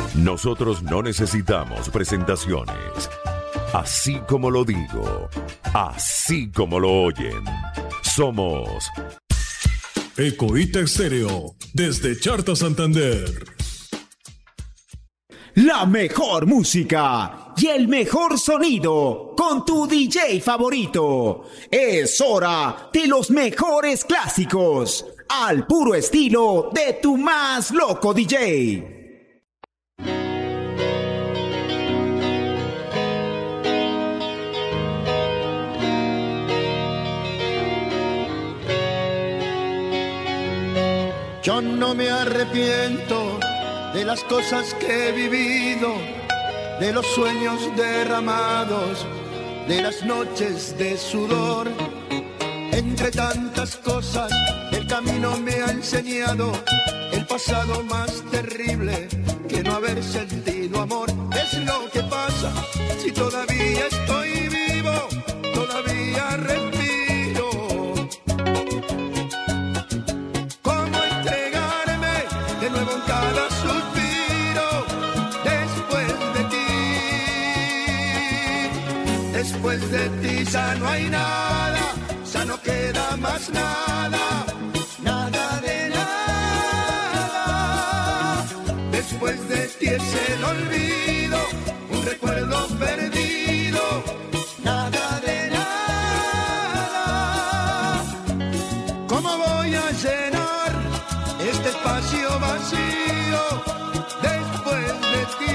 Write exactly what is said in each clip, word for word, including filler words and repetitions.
Nosotros no necesitamos presentaciones. Así como lo digo, así como lo oyen. Somos Ecoita Estéreo, desde Charta, Santander. La mejor música y el mejor sonido con tu D J favorito. Es hora de los mejores clásicos, al puro estilo de tu más loco D J. Yo no me arrepiento de las cosas que he vivido, de los sueños derramados, de las noches de sudor. Entre tantas cosas, el camino me ha enseñado el pasado más terrible que no haber sentido amor. Es lo que pasa si todavía estoy vivo, todavía respiro. Después de ti ya no hay nada, ya no queda más nada, nada de nada. Después de ti es el olvido, un recuerdo perdido, nada de nada. ¿Cómo voy a llenar este espacio vacío después de ti?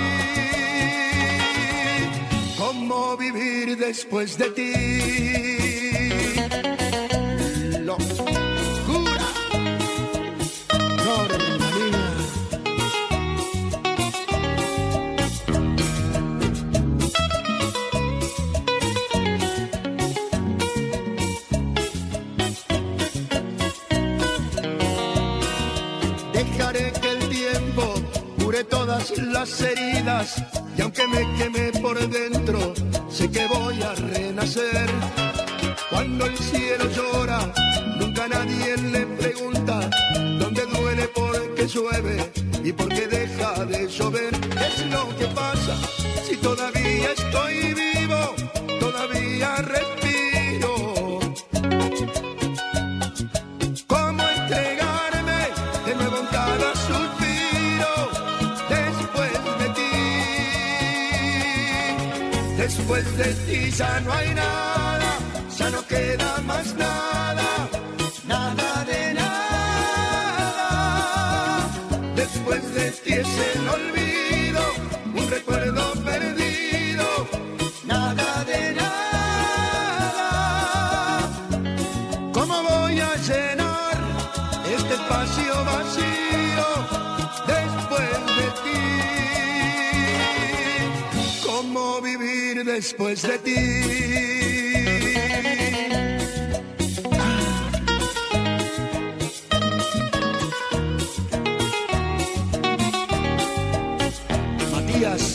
¿Cómo vivir después de ti? Locura. Norma mía. Dejaré que el tiempo cure todas las heridas. Y aunque me queme por dentro, sé que voy a renacer. Cuando el cielo llora, nunca nadie le pregunta dónde duele porque llueve y porque deja de llover. Es lo que pasa si todavía estoy vivo, todavía respiro. ¿Cómo entregarme de nuevo en cada suspiro después de ti? Después de ti ya no hay nada, ya no queda más nada, nada de nada. Después de ti es el olvido, un recuerdo perdido, nada de nada. ¿Cómo voy a llenar este espacio vacío después de ti? ¿Cómo vivir después de ti? Matías